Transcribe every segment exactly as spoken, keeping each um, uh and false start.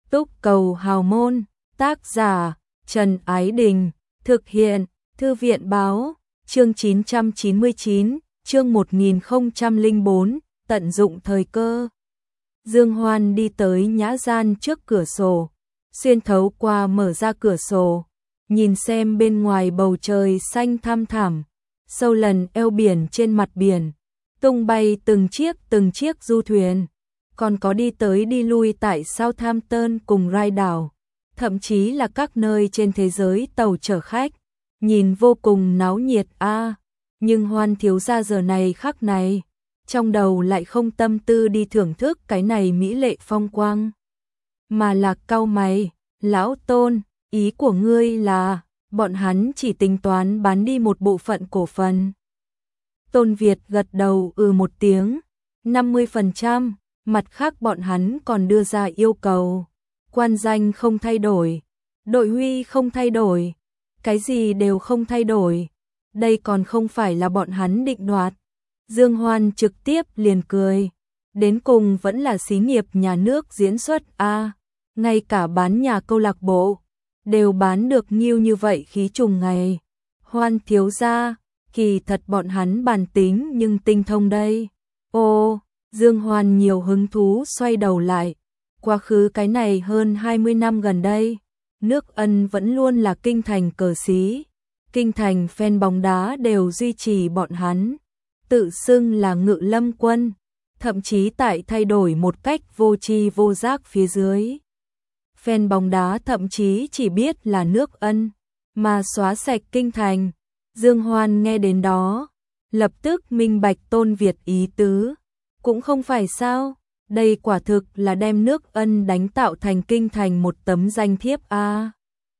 Túc Cầu Hào Môn, tác giả Trần Ái Đình, thực hiện Thư viện Báo, chương chín trăm chín mươi chín, chương một nghìn không trăm lẻ bốn, tận dụng thời cơ. Dương Hoan đi tới nhã gian trước cửa sổ, xuyên thấu qua mở ra cửa sổ, nhìn xem bên ngoài bầu trời xanh thăm thẳm, sâu lần eo biển trên mặt biển, tung bay từng chiếc từng chiếc du thuyền, còn có đi tới đi lui tại Southampton cùng Rai đảo, thậm chí là các nơi trên thế giới tàu chở khách, nhìn vô cùng náo nhiệt a. À, nhưng Hoan thiếu gia giờ này khắc này, trong đầu lại không tâm tư đi thưởng thức cái này mỹ lệ phong quang, mà là cau mày. Lão Tôn, ý của ngươi là bọn hắn chỉ tính toán bán đi một bộ phận cổ phần? Tôn Việt gật đầu ừ một tiếng, năm mươi phần trăm, mặt khác bọn hắn còn đưa ra yêu cầu, quan danh không thay đổi, đội huy không thay đổi, cái gì đều không thay đổi, đây còn không phải là bọn hắn định đoạt. Dương Hoan trực tiếp liền cười, đến cùng vẫn là xí nghiệp nhà nước diễn xuất a, à, ngay cả bán nhà câu lạc bộ đều bán được nhiêu như vậy khí trùng ngày. Hoan thiếu gia, kỳ thật bọn hắn bản tính nhưng tinh thông đây. Ô, Dương Hoan nhiều hứng thú xoay đầu lại, quá khứ cái này hơn hai mươi năm gần đây, nước Ân vẫn luôn là kinh thành cờ xí, kinh thành fan bóng đá đều duy trì bọn hắn, tự xưng là Ngự Lâm quân, thậm chí tại thay đổi một cách vô tri vô giác phía dưới. Fan bóng đá thậm chí chỉ biết là nước Ân, mà xóa sạch kinh thành. Dương Hoan nghe đến đó, lập tức minh bạch Tôn Việt ý tứ. Cũng không phải sao, đây quả thực là đem nước Ân đánh tạo thành kinh thành một tấm danh thiếp a. À,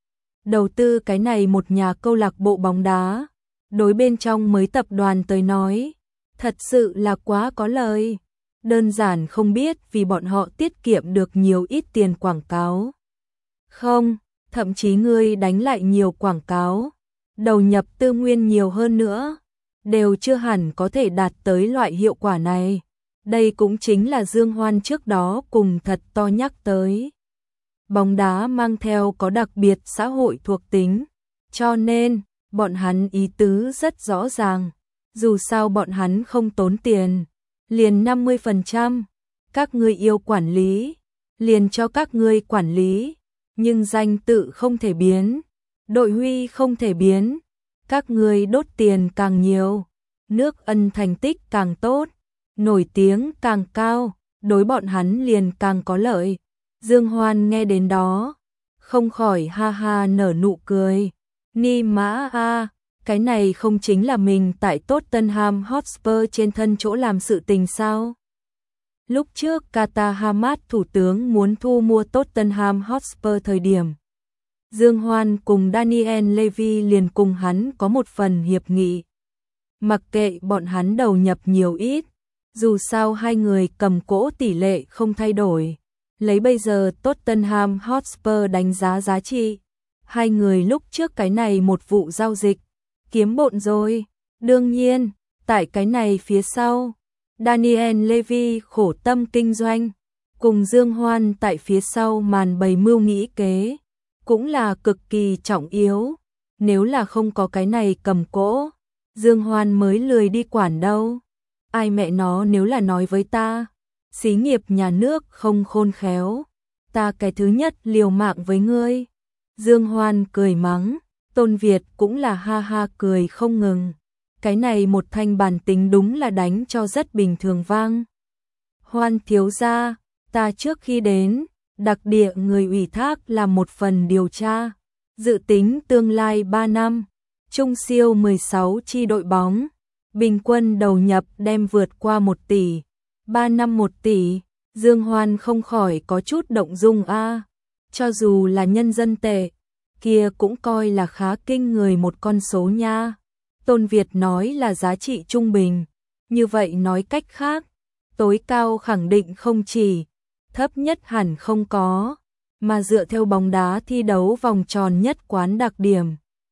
đầu tư cái này một nhà câu lạc bộ bóng đá, đối bên trong mới tập đoàn tới nói, thật sự là quá có lời. Đơn giản không biết vì bọn họ tiết kiệm được nhiều ít tiền quảng cáo. Không, thậm chí ngươi đánh lại nhiều quảng cáo, đầu nhập tư nguyên nhiều hơn nữa, đều chưa hẳn có thể đạt tới loại hiệu quả này. Đây cũng chính là Dương Hoan trước đó cùng thật to nhắc tới. Bóng đá mang theo có đặc biệt xã hội thuộc tính, cho nên bọn hắn ý tứ rất rõ ràng, dù sao bọn hắn không tốn tiền, liền năm mươi phần trăm, các ngươi yêu quản lý, liền cho các ngươi quản lý, nhưng danh tự không thể biến, đội huy không thể biến, các ngươi đốt tiền càng nhiều, nước Ân thành tích càng tốt, nổi tiếng càng cao, đối bọn hắn liền càng có lợi. Dương Hoan nghe đến đó, không khỏi ha ha nở nụ cười. Ni mã a, cái này không chính là mình tại Tottenham Hotspur trên thân chỗ làm sự tình sao? Lúc trước Qatar Hamad thủ tướng muốn thu mua Tottenham Hotspur thời điểm, Dương Hoan cùng Daniel Levy liền cùng hắn có một phần hiệp nghị. Mặc kệ bọn hắn đầu nhập nhiều ít, dù sao hai người cầm cỗ tỷ lệ không thay đổi. Lấy bây giờ Tottenham Hotspur đánh giá giá trị, hai người lúc trước cái này một vụ giao dịch, kiếm bộn rồi. Đương nhiên, tại cái này phía sau, Daniel Levy khổ tâm kinh doanh, cùng Dương Hoan tại phía sau màn bày mưu nghĩ kế, cũng là cực kỳ trọng yếu. Nếu là không có cái này cầm cỗ, Dương Hoan mới lười đi quản đâu. Ai mẹ nó nếu là nói với ta, xí nghiệp nhà nước không khôn khéo, ta cái thứ nhất liều mạng với ngươi. Dương Hoan cười mắng, Tôn Việt cũng là ha ha cười không ngừng. Cái này một thanh bản tính đúng là đánh cho rất bình thường vang. Hoan thiếu gia, ta trước khi đến, đặc địa người ủy thác làm một phần điều tra, dự tính tương lai ba năm, trung siêu mười sáu chi đội bóng, bình quân đầu nhập đem vượt qua một tỷ, ba năm một tỷ. Dương Hoan không khỏi có chút động dung a, à, cho dù là nhân dân tệ, kia cũng coi là khá kinh người một con số nha. Tôn Việt nói là giá trị trung bình, như vậy nói cách khác, tối cao khẳng định không chỉ, thấp nhất hẳn không có, mà dựa theo bóng đá thi đấu vòng tròn nhất quán đặc điểm,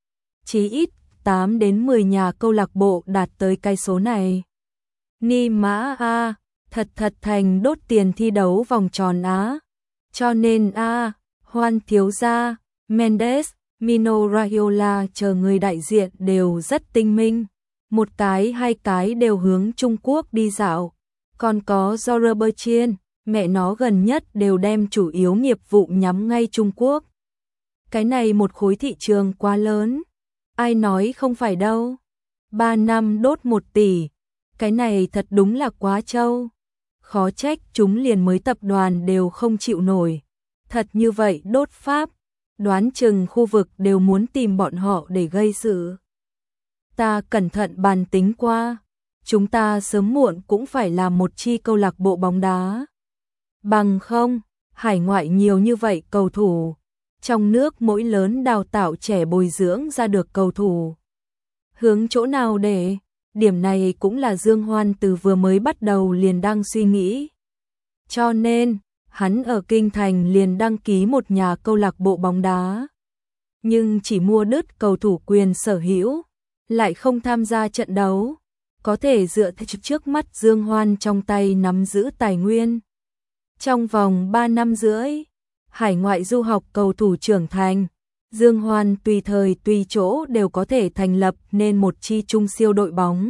chí ít tám đến mười nhà câu lạc bộ đạt tới cái số này. Ni mã a, thật thật thành đốt tiền thi đấu vòng tròn á. Cho nên a, Hoan thiếu gia, Mendes, Mino Raiola chờ người đại diện đều rất tinh minh. Một cái hai cái đều hướng Trung Quốc đi dạo. Còn có George Bertrand, mẹ nó gần nhất đều đem chủ yếu nghiệp vụ nhắm ngay Trung Quốc. Cái này một khối thị trường quá lớn. Ai nói không phải đâu. Ba năm đốt một tỷ. Cái này thật đúng là quá trâu. Khó trách chúng liền mới tập đoàn đều không chịu nổi. Thật như vậy đốt Pháp. Đoán chừng khu vực đều muốn tìm bọn họ để gây sự. Ta cẩn thận bàn tính qua. Chúng ta sớm muộn cũng phải làm một chi câu lạc bộ bóng đá. Bằng không, hải ngoại nhiều như vậy cầu thủ. Trong nước mỗi lớn đào tạo trẻ bồi dưỡng ra được cầu thủ. Hướng chỗ nào để? Điểm này cũng là Dương Hoan từ vừa mới bắt đầu liền đang suy nghĩ. Cho nên, hắn ở Kinh Thành liền đăng ký một nhà câu lạc bộ bóng đá. Nhưng chỉ mua đứt cầu thủ quyền sở hữu, lại không tham gia trận đấu. Có thể dựa theo trước mắt Dương Hoan trong tay nắm giữ tài nguyên. Trong vòng ba năm rưỡi, hải ngoại du học cầu thủ trưởng thành, Dương Hoan tùy thời tùy chỗ đều có thể thành lập nên một chi trung siêu đội bóng.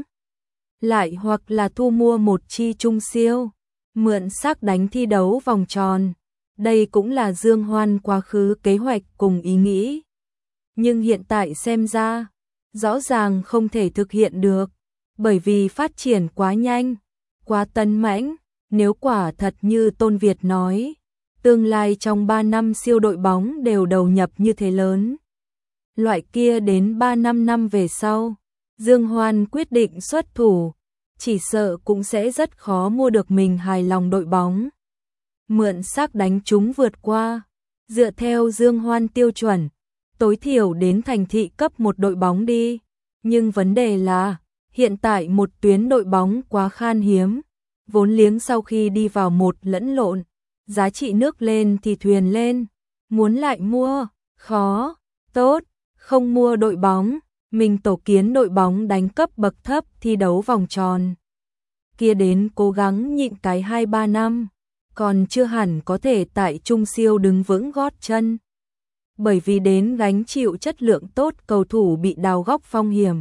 Lại hoặc là thu mua một chi trung siêu, mượn xác đánh thi đấu vòng tròn. Đây cũng là Dương Hoan quá khứ kế hoạch cùng ý nghĩ. Nhưng hiện tại xem ra, rõ ràng không thể thực hiện được, bởi vì phát triển quá nhanh, quá tấn mãnh. Nếu quả thật như Tôn Việt nói, tương lai trong ba năm siêu đội bóng đều đầu nhập như thế lớn. Loại kia đến ba năm năm về sau, Dương Hoan quyết định xuất thủ, chỉ sợ cũng sẽ rất khó mua được mình hài lòng đội bóng. Mượn xác đánh chúng vượt qua, dựa theo Dương Hoan tiêu chuẩn, tối thiểu đến thành thị cấp một đội bóng đi. Nhưng vấn đề là, hiện tại một tuyến đội bóng quá khan hiếm, vốn liếng sau khi đi vào một lẫn lộn, giá trị nước lên thì thuyền lên, muốn lại mua, khó, tốt, không mua đội bóng, mình tổ kiến đội bóng đánh cấp bậc thấp thi đấu vòng tròn. Kia đến cố gắng nhịn cái hai ba năm, còn chưa hẳn có thể tại trung siêu đứng vững gót chân. Bởi vì đến gánh chịu chất lượng tốt cầu thủ bị đào góc phong hiểm.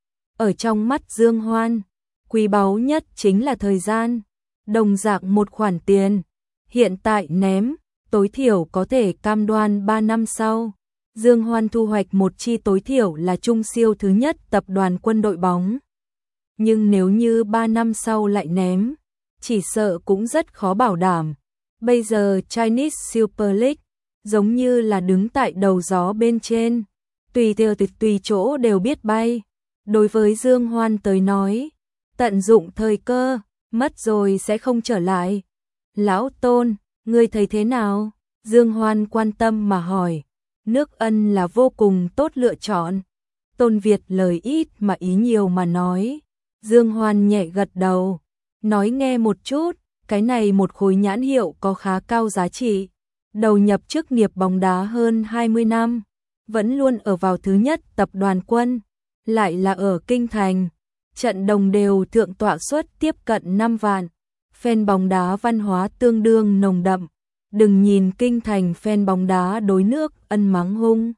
Ở trong mắt Dương Hoan, quý báu nhất chính là thời gian, đồng dạng một khoản tiền. Hiện tại ném, tối thiểu có thể cam đoan ba năm sau. Dương Hoan thu hoạch một chi tối thiểu là trung siêu thứ nhất tập đoàn quân đội bóng. Nhưng nếu như ba năm sau lại ném, chỉ sợ cũng rất khó bảo đảm. Bây giờ Chinese Super League giống như là đứng tại đầu gió bên trên, tùy theo tùy, tùy chỗ đều biết bay. Đối với Dương Hoan tới nói, tận dụng thời cơ, mất rồi sẽ không trở lại. Lão Tôn, ngươi thấy thế nào? Dương Hoan quan tâm mà hỏi. Nước Ân là vô cùng tốt lựa chọn. Tôn Việt lời ít mà ý nhiều mà nói. Dương Hoan nhẹ gật đầu, nói nghe một chút, cái này một khối nhãn hiệu có khá cao giá trị. Đầu nhập chức nghiệp bóng đá hơn hai mươi năm, vẫn luôn ở vào thứ nhất tập đoàn quân, lại là ở Kinh Thành. Trận đồng đều thượng tọa suất tiếp cận năm vạn. Fan bóng đá văn hóa tương đương nồng đậm. Đừng nhìn Kinh Thành fan bóng đá đối nước Ân mắng hung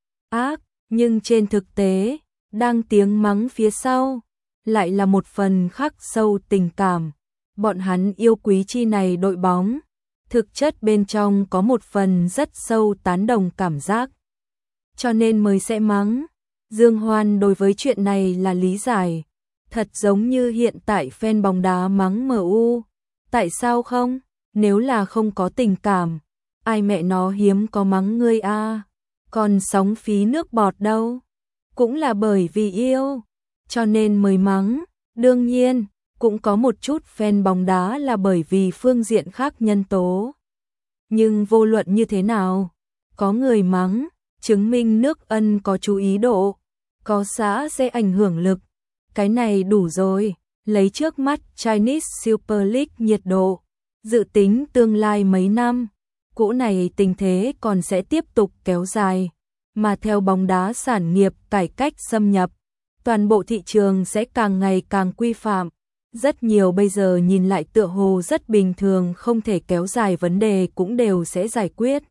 ác, nhưng trên thực tế, đang tiếng mắng phía sau, lại là một phần khắc sâu tình cảm. Bọn hắn yêu quý chi này đội bóng, thực chất bên trong có một phần rất sâu tán đồng cảm giác. Cho nên mới sẽ mắng. Dương Hoan đối với chuyện này là lý giải. Thật giống như hiện tại fan bóng đá mắng em u. Tại sao không? Nếu là không có tình cảm, ai mẹ nó hiếm có mắng ngươi a, à? Còn sóng phí nước bọt đâu? Cũng là bởi vì yêu, cho nên mới mắng. Đương nhiên, cũng có một chút fan bóng đá là bởi vì phương diện khác nhân tố. Nhưng vô luận như thế nào, có người mắng, chứng minh nước Ân có chú ý độ, có xã sẽ ảnh hưởng lực. Cái này đủ rồi, lấy trước mắt Chinese Super League nhiệt độ, dự tính tương lai mấy năm, cỗ này tình thế còn sẽ tiếp tục kéo dài, mà theo bóng đá sản nghiệp cải cách xâm nhập, toàn bộ thị trường sẽ càng ngày càng quy phạm, Rất nhiều bây giờ nhìn lại tựa hồ rất bình thường, không thể kéo dài vấn đề cũng đều sẽ giải quyết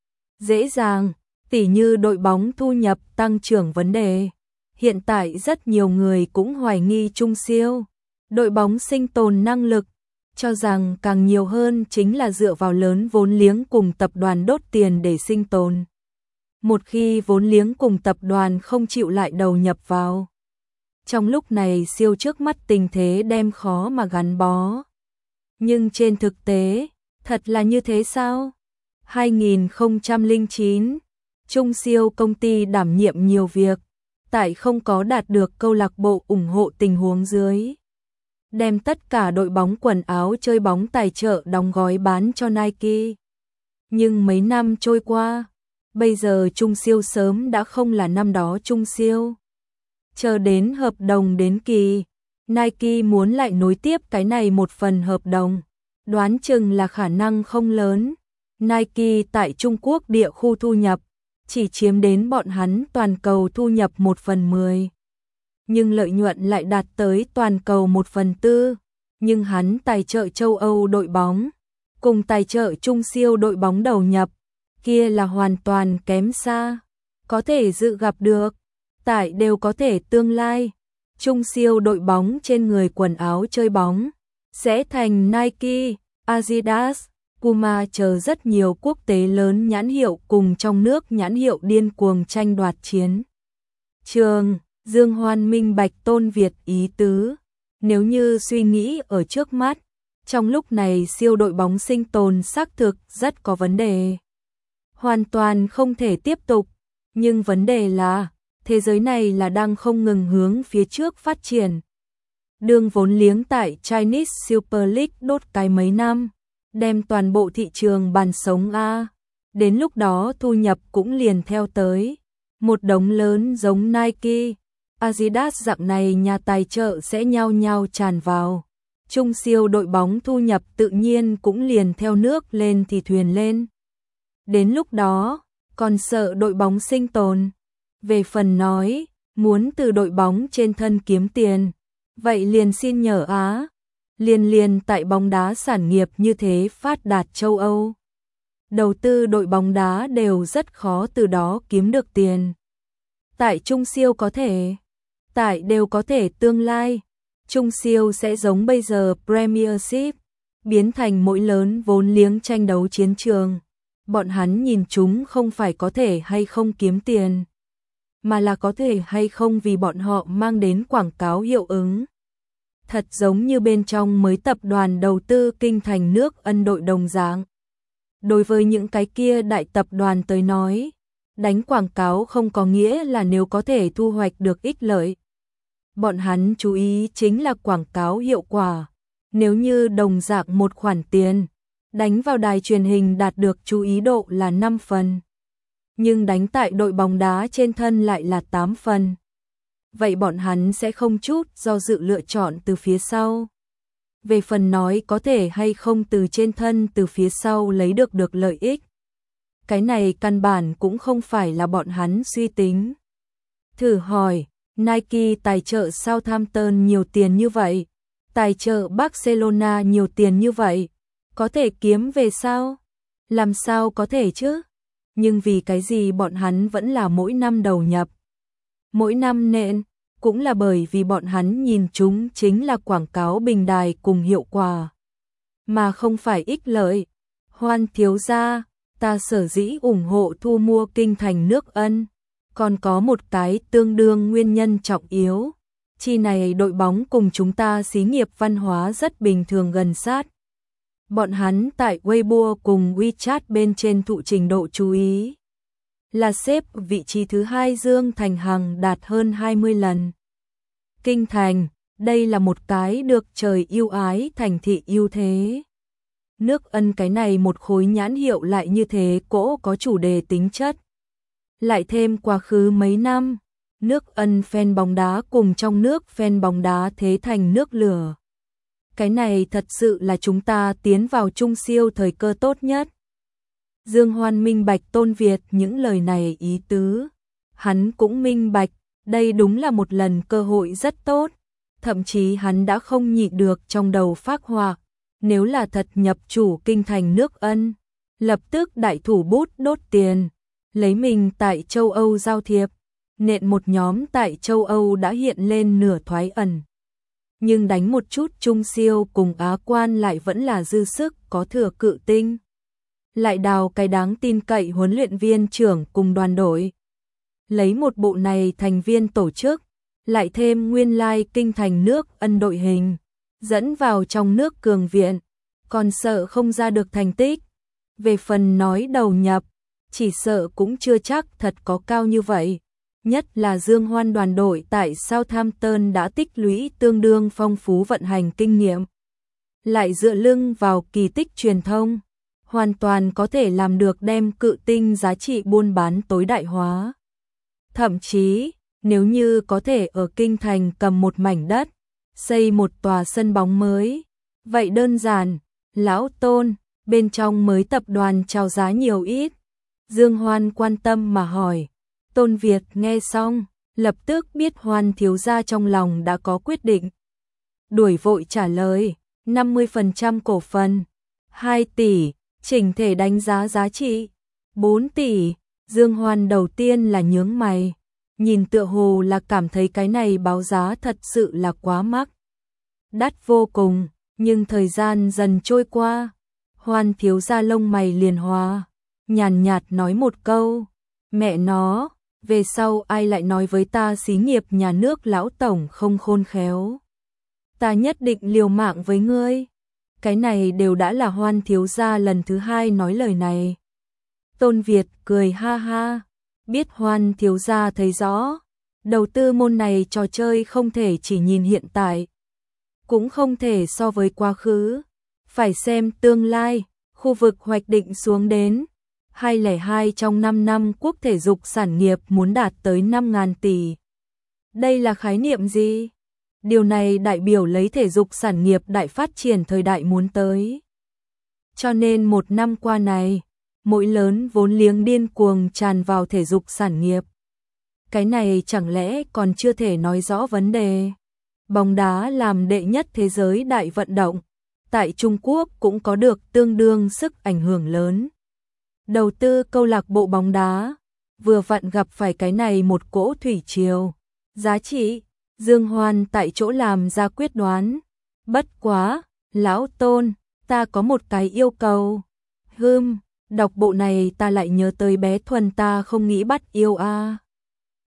dễ dàng, tỉ như đội bóng thu nhập tăng trưởng vấn đề. Hiện tại rất nhiều người cũng hoài nghi Trung Siêu đội bóng sinh tồn năng lực, cho rằng càng nhiều hơn chính là dựa vào lớn vốn liếng cùng tập đoàn đốt tiền để sinh tồn. Một khi vốn liếng cùng tập đoàn không chịu lại đầu nhập vào, trong lúc này Siêu trước mắt tình thế đem khó mà gắn bó. Nhưng trên thực tế, thật là như thế sao? hai nghìn không trăm lẻ chín, Trung Siêu công ty đảm nhiệm nhiều việc, tại không có đạt được câu lạc bộ ủng hộ tình huống dưới, đem tất cả đội bóng quần áo chơi bóng tài trợ đóng gói bán cho Nike. Nhưng mấy năm trôi qua, bây giờ Trung Siêu sớm đã không là năm đó Trung Siêu. Chờ đến hợp đồng đến kỳ, Nike muốn lại nối tiếp cái này một phần hợp đồng, đoán chừng là khả năng không lớn. Nike tại Trung Quốc địa khu thu nhập chỉ chiếm đến bọn hắn toàn cầu thu nhập một phần mười, nhưng lợi nhuận lại đạt tới toàn cầu một phần tư. Nhưng hắn tài trợ châu Âu đội bóng cùng tài trợ Trung Siêu đội bóng đầu nhập kia là hoàn toàn kém xa. Có thể dự gặp được, tại đều có thể tương lai, Trung Siêu đội bóng trên người quần áo chơi bóng sẽ thành Nike, Adidas, Puma chờ rất nhiều quốc tế lớn nhãn hiệu cùng trong nước nhãn hiệu điên cuồng tranh đoạt chiến trường. Dương Hoan minh bạch Tôn Việt ý tứ, nếu như suy nghĩ ở trước mắt, trong lúc này Siêu đội bóng sinh tồn xác thực rất có vấn đề, hoàn toàn không thể tiếp tục. Nhưng vấn đề là, thế giới này là đang không ngừng hướng phía trước phát triển. Đường vốn liếng tại Chinese Super League đốt cái mấy năm, đem toàn bộ thị trường bàn sống A. Đến lúc đó thu nhập cũng liền theo tới. Một đống lớn giống Nike, Adidas dạng này nhà tài trợ sẽ nhao nhao tràn vào. Trung Siêu đội bóng thu nhập tự nhiên cũng liền theo nước lên thì thuyền lên. Đến lúc đó, còn sợ đội bóng sinh tồn. Về phần nói, muốn từ đội bóng trên thân kiếm tiền, vậy liền xin nhờ Á. Liên liên tại bóng đá sản nghiệp như thế phát đạt châu Âu. Đầu tư đội bóng đá đều rất khó từ đó kiếm được tiền. Tại Trung Siêu có thể, tại đều có thể tương lai, Trung Siêu sẽ giống bây giờ Premiership, biến thành mỗi lớn vốn liếng tranh đấu chiến trường. Bọn hắn nhìn chúng không phải có thể hay không kiếm tiền, mà là có thể hay không vì bọn họ mang đến quảng cáo hiệu ứng. Thật giống như bên trong mới tập đoàn đầu tư kinh thành nước Ân đội đồng dạng. Đối với những cái kia đại tập đoàn tới nói, đánh quảng cáo không có nghĩa là nếu có thể thu hoạch được ích lợi. Bọn hắn chú ý chính là quảng cáo hiệu quả. Nếu như đồng dạng một khoản tiền, đánh vào đài truyền hình đạt được chú ý độ là năm phần, nhưng đánh tại đội bóng đá trên thân lại là tám phần. Vậy bọn hắn sẽ không chút do dự lựa chọn từ phía sau. Về phần nói có thể hay không từ trên thân từ phía sau lấy được được lợi ích, cái này căn bản cũng không phải là bọn hắn suy tính. Thử hỏi, Nike tài trợ Southampton nhiều tiền như vậy, tài trợ Barcelona nhiều tiền như vậy, có thể kiếm về sao? Làm sao có thể chứ? Nhưng vì cái gì bọn hắn vẫn là mỗi năm đầu nhập, mỗi năm nện, cũng là bởi vì bọn hắn nhìn chúng chính là quảng cáo bình đài cùng hiệu quả, mà không phải ích lợi. Hoan thiếu gia, ta sở dĩ ủng hộ thu mua kinh thành nước Ân, còn có một cái tương đương nguyên nhân trọng yếu. Chi này đội bóng cùng chúng ta xí nghiệp văn hóa rất bình thường gần sát. Bọn hắn tại Weibo cùng WeChat bên trên thụ trình độ chú ý, là xếp vị trí thứ hai Dương Thành Hằng đạt hơn hai mươi lần. Kinh thành, đây là một cái được trời yêu ái thành thị ưu thế. Nước Ân cái này một khối nhãn hiệu lại như thế cỗ có chủ đề tính chất. Lại thêm quá khứ mấy năm, nước Ân fan bóng đá cùng trong nước fan bóng đá thế thành nước lửa. Cái này thật sự là chúng ta tiến vào Trung Siêu thời cơ tốt nhất. Dương Hoan minh bạch Tôn Việt những lời này ý tứ. Hắn cũng minh bạch, đây đúng là một lần cơ hội rất tốt. thậm chí hắn đã không nhịn được trong đầu phác họa, nếu là thật nhập chủ kinh thành nước Ân, lập tức đại thủ bút đốt tiền, lấy mình tại châu Âu giao thiệp, nện một nhóm tại châu Âu đã hiện lên nửa thoái ẩn. Nhưng đánh một chút trung siêu cùng Á quan lại vẫn là dư sức có thừa Cự Tinh. Lại đào cái đáng tin cậy huấn luyện viên trưởng cùng đoàn đội. Lấy một bộ này thành viên tổ chức, lại thêm nguyên lai kinh thành nước Ân đội hình, dẫn vào trong nước cường viện, còn sợ không ra được thành tích. Về phần nói đầu nhập, chỉ sợ cũng chưa chắc thật có cao như vậy. Nhất là Dương Hoan đoàn đội tại Southampton đã tích lũy tương đương phong phú vận hành kinh nghiệm. Lại dựa lưng vào kỳ tích truyền thông, hoàn toàn có thể làm được đem Cự Tinh giá trị buôn bán tối đại hóa. Thậm chí, nếu như có thể ở kinh thành cầm một mảnh đất, xây một tòa sân bóng mới, vậy đơn giản, lão Tôn, bên trong mới tập đoàn chào giá nhiều ít. Dương Hoan quan tâm mà hỏi. Tôn Việt nghe xong, lập tức biết Hoan thiếu gia trong lòng đã có quyết định. Đuổi vội trả lời, năm mươi phần trăm cổ phần, hai tỷ, chỉnh thể đánh giá giá trị, bốn tỷ. Dương Hoan đầu tiên là nhướng mày, nhìn tựa hồ là cảm thấy cái này báo giá thật sự là quá mắc. Đắt vô cùng, nhưng thời gian dần trôi qua, Hoan thiếu gia lông mày liền hòa, nhàn nhạt nói một câu, mẹ nó, về sau ai lại nói với ta xí nghiệp nhà nước lão tổng không khôn khéo. Ta nhất định liều mạng với ngươi. Cái này đều đã là Hoan thiếu gia lần thứ hai nói lời này. Tôn Việt cười ha ha, biết Hoan thiếu gia thấy rõ, đầu tư môn này trò chơi không thể chỉ nhìn hiện tại, cũng không thể so với quá khứ, phải xem tương lai, khu vực hoạch định xuống đến. hai không không hai trong năm năm quốc thể dục sản nghiệp muốn đạt tới năm nghìn tỷ. Đây là khái niệm gì? Điều này đại biểu lấy thể dục sản nghiệp đại phát triển thời đại muốn tới. Cho nên một năm qua này, mỗi lớn vốn liếng điên cuồng tràn vào thể dục sản nghiệp. Cái này chẳng lẽ còn chưa thể nói rõ vấn đề. Bóng đá làm đệ nhất thế giới đại vận động, tại Trung Quốc cũng có được tương đương sức ảnh hưởng lớn. Đầu tư câu lạc bộ bóng đá, vừa vặn gặp phải cái này một cỗ thủy triều. Giá trị, Dương Hoan tại chỗ làm ra quyết đoán. Bất quá, lão Tôn, ta có một cái yêu cầu. Hừm, đọc bộ này ta lại nhớ tới bé Thuần ta không nghĩ bắt yêu a. À.